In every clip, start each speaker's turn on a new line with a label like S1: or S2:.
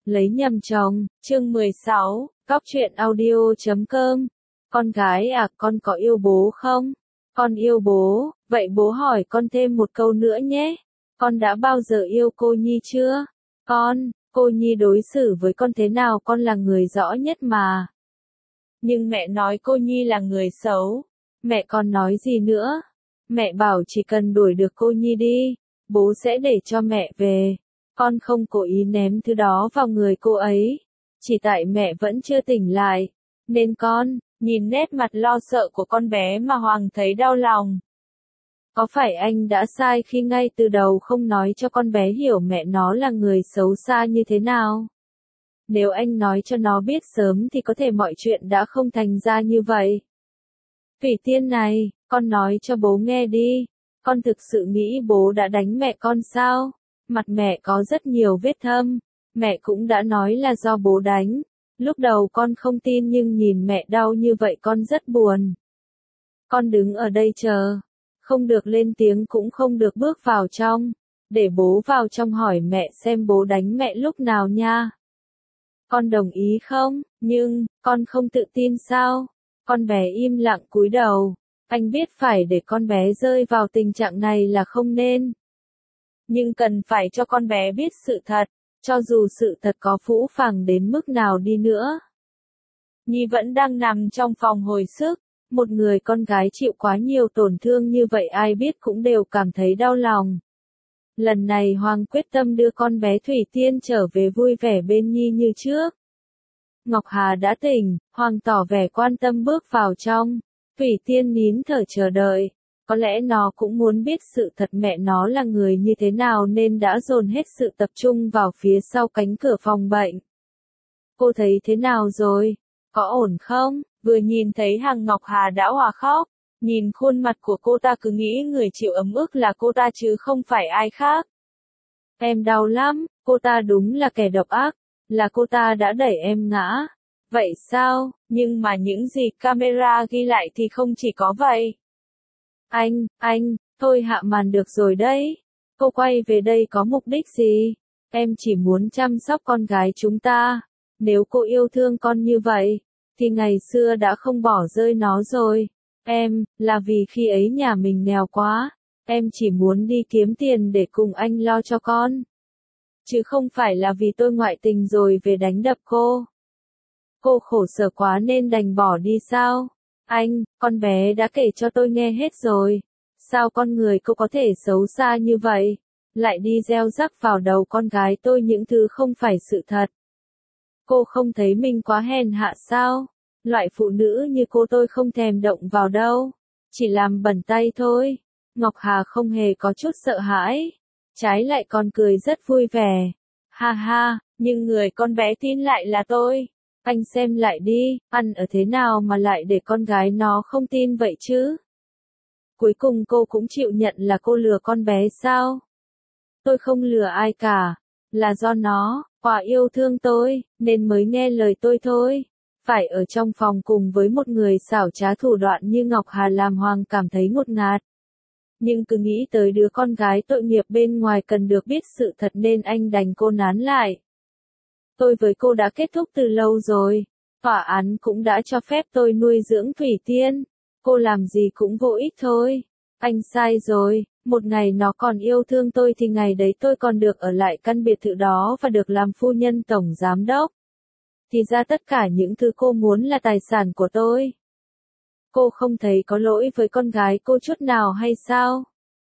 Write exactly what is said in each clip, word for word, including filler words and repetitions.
S1: Lấy nhầm chồng, chương mười sáu, Góc truyện audio chấm com. Con gái à, con có yêu bố không? Con yêu bố, vậy bố hỏi con thêm một câu nữa nhé. Con đã bao giờ yêu cô Nhi chưa? Con, cô Nhi đối xử với con thế nào con là người rõ nhất mà. Nhưng mẹ nói cô Nhi là người xấu. Mẹ còn nói gì nữa? Mẹ bảo chỉ cần đuổi được cô Nhi đi, bố sẽ để cho mẹ về. Con không cố ý ném thứ đó vào người cô ấy. Chỉ tại mẹ vẫn chưa tỉnh lại. Nên con, nhìn nét mặt lo sợ của con bé mà Hoàng thấy đau lòng. Có phải anh đã sai khi ngay từ đầu không nói cho con bé hiểu mẹ nó là người xấu xa như thế nào? Nếu anh nói cho nó biết sớm thì có thể mọi chuyện đã không thành ra như vậy. Thủy Tiên này, con nói cho bố nghe đi. Con thực sự nghĩ bố đã đánh mẹ con sao? Mặt mẹ có rất nhiều vết thâm. Mẹ cũng đã nói là do bố đánh. Lúc đầu con không tin nhưng nhìn mẹ đau như vậy con rất buồn. Con đứng ở đây chờ. Không được lên tiếng cũng không được bước vào trong. Để bố vào trong hỏi mẹ xem bố đánh mẹ lúc nào nha. Con đồng ý không? Nhưng, con không tự tin sao? Con bé im lặng cúi đầu. Anh biết phải để con bé rơi vào tình trạng này là không nên. Nhưng cần phải cho con bé biết sự thật, cho dù sự thật có phũ phàng đến mức nào đi nữa. Nhi vẫn đang nằm trong phòng hồi sức, một người con gái chịu quá nhiều tổn thương như vậy ai biết cũng đều cảm thấy đau lòng. Lần này Hoàng quyết tâm đưa con bé Thủy Tiên trở về vui vẻ bên Nhi như trước. Ngọc Hà đã tỉnh, Hoàng tỏ vẻ quan tâm bước vào trong. Thủy Tiên nín thở chờ đợi. Có lẽ nó cũng muốn biết sự thật mẹ nó là người như thế nào nên đã dồn hết sự tập trung vào phía sau cánh cửa phòng bệnh. Cô thấy thế nào rồi? Có ổn không? Vừa nhìn thấy Hằng Ngọc Hà đã hòa khóc. Nhìn khuôn mặt của cô ta cứ nghĩ người chịu ấm ức là cô ta chứ không phải ai khác. Em đau lắm, cô ta đúng là kẻ độc ác. Là cô ta đã đẩy em ngã. Vậy sao? Nhưng mà những gì camera ghi lại thì không chỉ có vậy. Anh, anh, thôi hạ màn được rồi đấy. Cô quay về đây có mục đích gì? Em chỉ muốn chăm sóc con gái chúng ta. Nếu cô yêu thương con như vậy, thì ngày xưa đã không bỏ rơi nó rồi. Em, là vì khi ấy nhà mình nghèo quá. Em chỉ muốn đi kiếm tiền để cùng anh lo cho con. Chứ không phải là vì tôi ngoại tình rồi về đánh đập cô. Cô khổ sở quá nên đành bỏ đi sao? Anh, con bé đã kể cho tôi nghe hết rồi. Sao con người cô có thể xấu xa như vậy? Lại đi gieo rắc vào đầu con gái tôi những thứ không phải sự thật. Cô không thấy mình quá hèn hạ sao? Loại phụ nữ như cô tôi không thèm động vào đâu. Chỉ làm bẩn tay thôi. Ngọc Hà không hề có chút sợ hãi. Trái lại còn cười rất vui vẻ. Ha ha, nhưng người con bé tin lại là tôi. Anh xem lại đi, ăn ở thế nào mà lại để con gái nó không tin vậy chứ? Cuối cùng cô cũng chịu nhận là cô lừa con bé sao? Tôi không lừa ai cả, là do nó, quá yêu thương tôi, nên mới nghe lời tôi thôi. Phải ở trong phòng cùng với một người xảo trá thủ đoạn như Ngọc Hà làm Hoàng cảm thấy ngột ngạt. Nhưng cứ nghĩ tới đứa con gái tội nghiệp bên ngoài cần được biết sự thật nên anh đành cô nán lại. Tôi với cô đã kết thúc từ lâu rồi. Tòa án cũng đã cho phép tôi nuôi dưỡng Thủy Tiên. Cô làm gì cũng vô ích thôi. Anh sai rồi, một ngày nó còn yêu thương tôi thì ngày đấy tôi còn được ở lại căn biệt thự đó và được làm phu nhân tổng giám đốc. Thì ra tất cả những thứ cô muốn là tài sản của tôi. Cô không thấy có lỗi với con gái cô chút nào hay sao?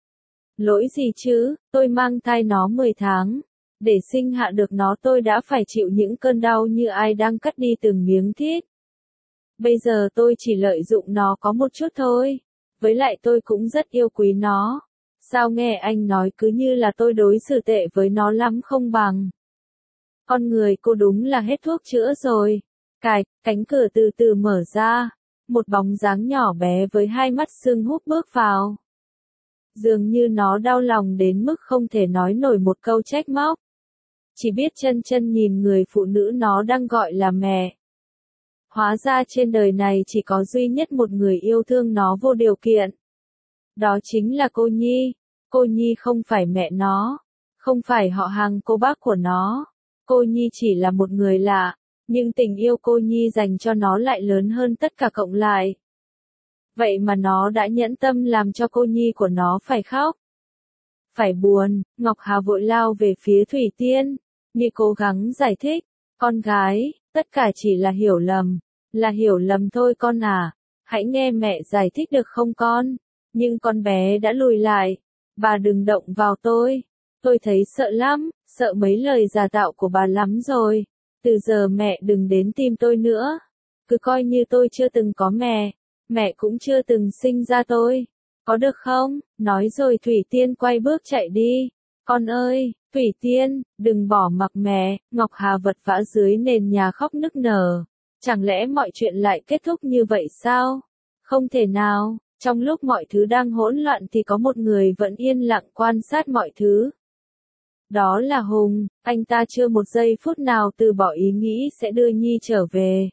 S1: Lỗi gì chứ, tôi mang thai nó mười tháng. Để sinh hạ được nó tôi đã phải chịu những cơn đau như ai đang cắt đi từng miếng thịt. Bây giờ tôi chỉ lợi dụng nó có một chút thôi. Với lại tôi cũng rất yêu quý nó. Sao nghe anh nói cứ như là tôi đối xử tệ với nó lắm không bằng. Con người cô đúng là hết thuốc chữa rồi. Cài, cánh cửa từ từ mở ra. Một bóng dáng nhỏ bé với hai mắt sưng húp bước vào. Dường như nó đau lòng đến mức không thể nói nổi một câu trách móc. Chỉ biết chân chân nhìn người phụ nữ nó đang gọi là mẹ. Hóa ra trên đời này chỉ có duy nhất một người yêu thương nó vô điều kiện. Đó chính là cô Nhi. Cô Nhi không phải mẹ nó. Không phải họ hàng cô bác của nó. Cô Nhi chỉ là một người lạ, nhưng tình yêu cô Nhi dành cho nó lại lớn hơn tất cả cộng lại. Vậy mà nó đã nhẫn tâm làm cho cô Nhi của nó phải khóc, phải buồn. Ngọc Hà vội lao về phía Thủy Tiên, Nhi cố gắng giải thích, con gái, tất cả chỉ là hiểu lầm, là hiểu lầm thôi con à, hãy nghe mẹ giải thích được không con? Nhưng con bé đã lùi lại, bà đừng động vào tôi, tôi thấy sợ lắm, sợ mấy lời giả tạo của bà lắm rồi, từ giờ mẹ đừng đến tìm tôi nữa, cứ coi như tôi chưa từng có mẹ, mẹ cũng chưa từng sinh ra tôi, có được không? Nói rồi Thủy Tiên quay bước chạy đi. Con ơi, Thủy Tiên, đừng bỏ mặc mẹ. Ngọc Hà vật vã dưới nền nhà khóc nức nở. Chẳng lẽ mọi chuyện lại kết thúc như vậy sao? Không thể nào, trong lúc mọi thứ đang hỗn loạn thì có một người vẫn yên lặng quan sát mọi thứ. Đó là Hùng, anh ta chưa một giây phút nào từ bỏ ý nghĩ sẽ đưa Nhi trở về.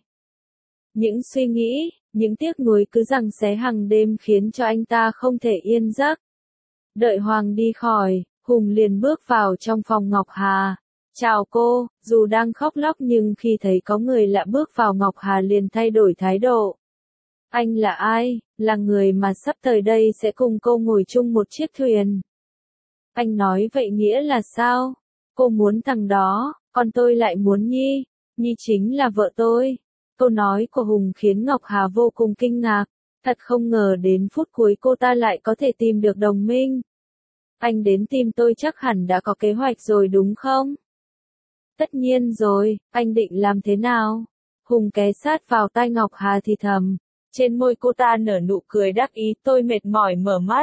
S1: Những suy nghĩ, những tiếc nuối cứ giằng xé hàng đêm khiến cho anh ta không thể yên giấc. Đợi Hoàng đi khỏi, Hùng liền bước vào trong phòng Ngọc Hà. Chào cô, dù đang khóc lóc nhưng khi thấy có người lạ bước vào Ngọc Hà liền thay đổi thái độ. Anh là ai? Là người mà sắp tới đây sẽ cùng cô ngồi chung một chiếc thuyền. Anh nói vậy nghĩa là sao? Cô muốn thằng đó, còn tôi lại muốn Nhi. Nhi chính là vợ tôi. Câu nói của Hùng khiến Ngọc Hà vô cùng kinh ngạc. Thật không ngờ đến phút cuối cô ta lại có thể tìm được đồng minh. Anh đến tìm tôi chắc hẳn đã có kế hoạch rồi đúng không? Tất nhiên rồi, anh định làm thế nào? Hùng ghé sát vào tai Ngọc Hà thì thầm. Trên môi cô ta nở nụ cười đắc ý, tôi mệt mỏi mở mắt.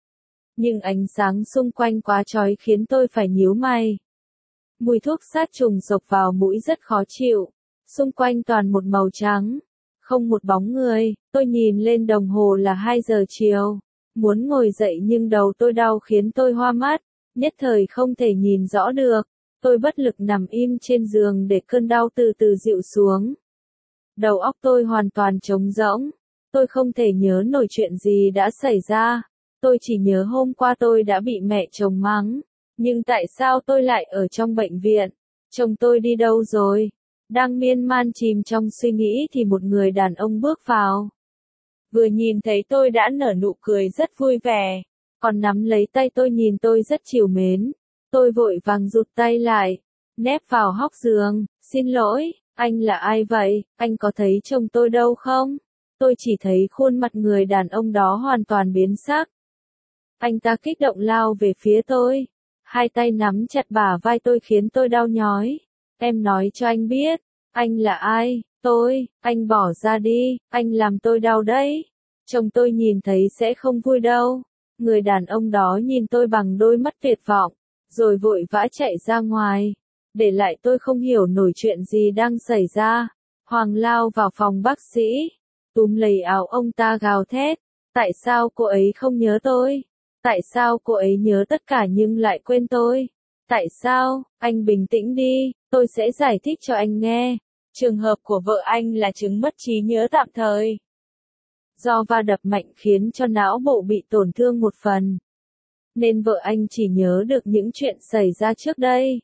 S1: Nhưng ánh sáng xung quanh quá chói khiến tôi phải nhíu mày. Mùi thuốc sát trùng xộc vào mũi rất khó chịu. Xung quanh toàn một màu trắng. Không một bóng người, tôi nhìn lên đồng hồ là hai giờ chiều. Muốn ngồi dậy nhưng đầu tôi đau khiến tôi hoa mắt. Nhất thời không thể nhìn rõ được. Tôi bất lực nằm im trên giường để cơn đau từ từ dịu xuống. Đầu óc tôi hoàn toàn trống rỗng. Tôi không thể nhớ nổi chuyện gì đã xảy ra. Tôi chỉ nhớ hôm qua tôi đã bị mẹ chồng mắng. Nhưng tại sao tôi lại ở trong bệnh viện? Chồng tôi đi đâu rồi? Đang miên man chìm trong suy nghĩ thì một người đàn ông bước vào. Vừa nhìn thấy tôi đã nở nụ cười rất vui vẻ. Còn nắm lấy tay tôi nhìn tôi rất trìu mến. Tôi vội vàng rụt tay lại. Nép vào hóc giường. Xin lỗi, anh là ai vậy? Anh có thấy chồng tôi đâu không? Tôi chỉ thấy khuôn mặt người đàn ông đó hoàn toàn biến sắc. Anh ta kích động lao về phía tôi. Hai tay nắm chặt bả vai tôi khiến tôi đau nhói. Em nói cho anh biết, anh là ai? Tôi, anh bỏ ra đi, anh làm tôi đau đấy. Chồng tôi nhìn thấy sẽ không vui đâu. Người đàn ông đó nhìn tôi bằng đôi mắt tuyệt vọng, rồi vội vã chạy ra ngoài. Để lại tôi không hiểu nổi chuyện gì đang xảy ra. Hoàng lao vào phòng bác sĩ, túm lấy áo ông ta gào thét. Tại sao cô ấy không nhớ tôi? Tại sao cô ấy nhớ tất cả nhưng lại quên tôi? Tại sao? Anh bình tĩnh đi, tôi sẽ giải thích cho anh nghe. Trường hợp của vợ anh là chứng mất trí nhớ tạm thời. Do va đập mạnh khiến cho não bộ bị tổn thương một phần. Nên vợ anh chỉ nhớ được những chuyện xảy ra trước đây.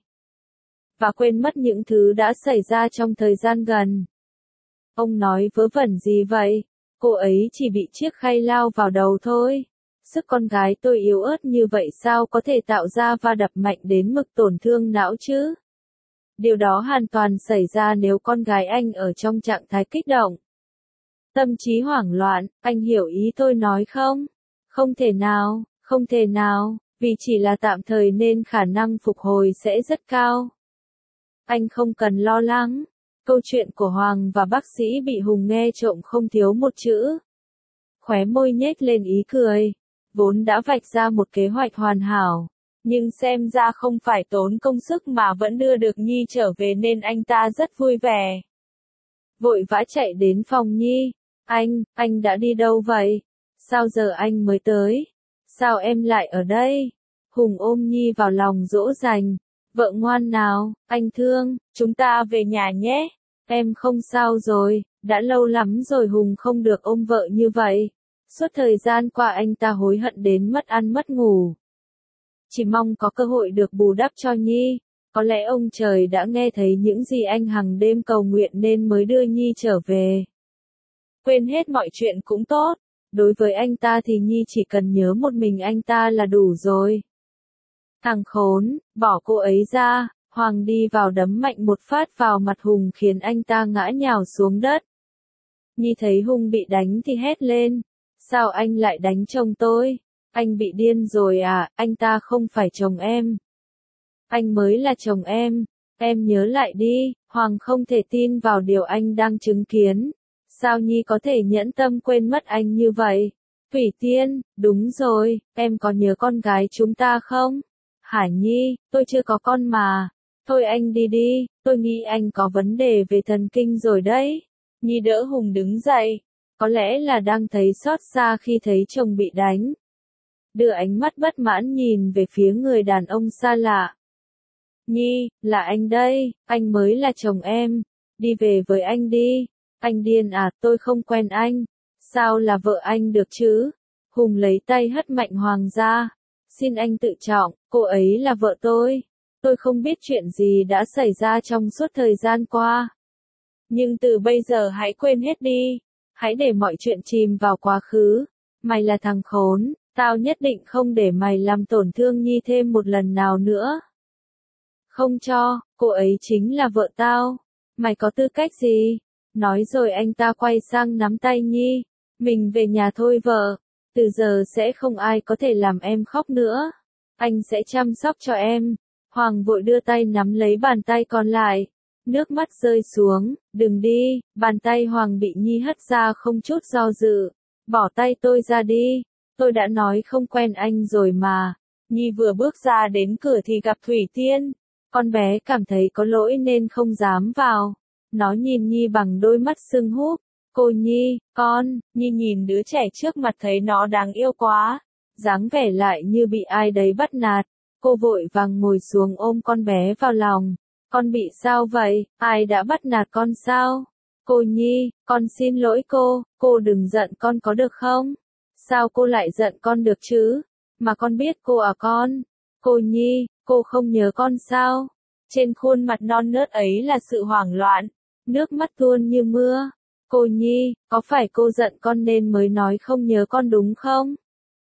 S1: Và quên mất những thứ đã xảy ra trong thời gian gần. Ông nói vớ vẩn gì vậy? Cô ấy chỉ bị chiếc khay lao vào đầu thôi. Sức con gái tôi yếu ớt như vậy sao có thể tạo ra va đập mạnh đến mức tổn thương não chứ? Điều đó hoàn toàn xảy ra nếu con gái anh ở trong trạng thái kích động. Tâm trí hoảng loạn, anh hiểu ý tôi nói không? Không thể nào, không thể nào, vì chỉ là tạm thời nên khả năng phục hồi sẽ rất cao. Anh không cần lo lắng. Câu chuyện của Hoàng và bác sĩ bị Hùng nghe trộm không thiếu một chữ. Khóe môi nhếch lên ý cười. Vốn đã vạch ra một kế hoạch hoàn hảo. Nhưng xem ra không phải tốn công sức mà vẫn đưa được Nhi trở về nên anh ta rất vui vẻ. Vội vã chạy đến phòng Nhi. Anh, anh đã đi đâu vậy? Sao giờ anh mới tới? Sao em lại ở đây? Hùng ôm Nhi vào lòng dỗ dành. Vợ ngoan nào, anh thương, chúng ta về nhà nhé. Em không sao rồi, đã lâu lắm rồi Hùng không được ôm vợ như vậy. Suốt thời gian qua anh ta hối hận đến mất ăn mất ngủ. Chỉ mong có cơ hội được bù đắp cho Nhi. Có lẽ ông trời đã nghe thấy những gì anh hàng đêm cầu nguyện nên mới đưa Nhi trở về. Quên hết mọi chuyện cũng tốt. Đối với anh ta thì Nhi chỉ cần nhớ một mình anh ta là đủ rồi. Thằng khốn, bỏ cô ấy ra. Hoàng đi vào đấm mạnh một phát vào mặt Hùng khiến anh ta ngã nhào xuống đất. Nhi thấy Hùng bị đánh thì hét lên. Sao anh lại đánh chồng tôi? Anh bị điên rồi à, anh ta không phải chồng em. Anh mới là chồng em. Em nhớ lại đi. Hoàng không thể tin vào điều anh đang chứng kiến. Sao Nhi có thể nhẫn tâm quên mất anh như vậy? Thủy Tiên, đúng rồi, em có nhớ con gái chúng ta không? Hải Nhi, tôi chưa có con mà. Thôi anh đi đi, tôi nghĩ anh có vấn đề về thần kinh rồi đấy. Nhi đỡ Hùng đứng dậy. Có lẽ là đang thấy xót xa khi thấy chồng bị đánh. Đưa ánh mắt bất mãn nhìn về phía người đàn ông xa lạ. Nhi, là anh đây, anh mới là chồng em. Đi về với anh đi. Anh điên à, tôi không quen anh. Sao là vợ anh được chứ? Hùng lấy tay hất mạnh Hoàng ra. Xin anh tự trọng, cô ấy là vợ tôi. Tôi không biết chuyện gì đã xảy ra trong suốt thời gian qua. Nhưng từ bây giờ hãy quên hết đi. Hãy để mọi chuyện chìm vào quá khứ. Mày là thằng khốn, tao nhất định không để mày làm tổn thương Nhi thêm một lần nào nữa. Không cho, cô ấy chính là vợ tao. Mày có tư cách gì? Nói rồi anh ta quay sang nắm tay Nhi. Mình về nhà thôi vợ. Từ giờ sẽ không ai có thể làm em khóc nữa. Anh sẽ chăm sóc cho em. Hoàng vội đưa tay nắm lấy bàn tay còn lại. Nước mắt rơi xuống. Đừng đi. Bàn tay Hoàng bị Nhi hất ra không chút do dự. Bỏ tay tôi ra đi. Tôi đã nói không quen anh rồi mà. Nhi vừa bước ra đến cửa thì gặp Thủy Tiên. Con bé cảm thấy có lỗi nên không dám vào. Nó nhìn Nhi bằng đôi mắt sưng húp. Cô Nhi, con, Nhi nhìn đứa trẻ trước mặt thấy nó đáng yêu quá. Dáng vẻ lại như bị ai đấy bắt nạt. Cô vội vàng ngồi xuống ôm con bé vào lòng. Con bị sao vậy? Ai đã bắt nạt con sao? Cô Nhi, con xin lỗi cô, cô đừng giận con có được không? Sao cô lại giận con được chứ? Mà con biết cô à con? Cô Nhi, cô không nhớ con sao? Trên khuôn mặt non nớt ấy là sự hoảng loạn. Nước mắt tuôn như mưa. Cô Nhi, có phải cô giận con nên mới nói không nhớ con đúng không?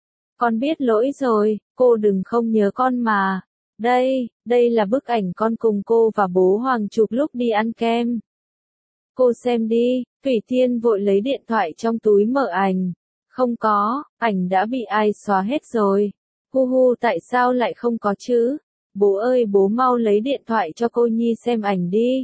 S1: Con biết lỗi rồi, cô đừng không nhớ con mà. Đây, đây là bức ảnh con cùng cô và bố Hoàng chụp lúc đi ăn kem. Cô xem đi. Thủy Tiên vội lấy điện thoại trong túi mở ảnh. Không có, ảnh đã bị ai xóa hết rồi. Hu hu, tại sao lại không có chứ? Bố ơi, bố mau lấy điện thoại cho cô Nhi xem ảnh đi.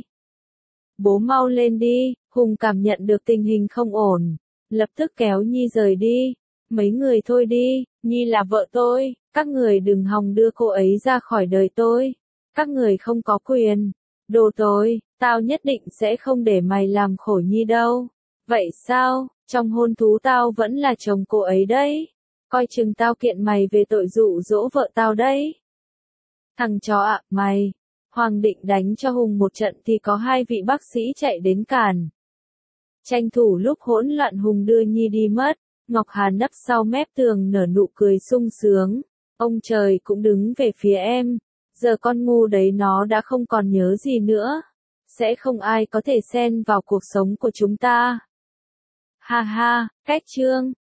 S1: Bố mau lên đi. Hùng cảm nhận được tình hình không ổn. Lập tức kéo Nhi rời đi. Mấy người thôi đi, Nhi là vợ tôi. Các người đừng hòng đưa cô ấy ra khỏi đời tôi. Các người không có quyền. Đồ tôi, tao nhất định sẽ không để mày làm khổ Nhi đâu. Vậy sao, trong hôn thú tao vẫn là chồng cô ấy đấy. Coi chừng tao kiện mày về tội dụ dỗ vợ tao đấy. Thằng chó ạ, mày. Hoàng định đánh cho Hùng một trận thì có hai vị bác sĩ chạy đến cản. Tranh thủ lúc hỗn loạn Hùng đưa Nhi đi mất. Ngọc Hà nấp sau mép tường nở nụ cười sung sướng. Ông trời cũng đứng về phía em. Giờ con ngu đấy nó đã không còn nhớ gì nữa. Sẽ không ai có thể xen vào cuộc sống của chúng ta. Ha ha, cách chương.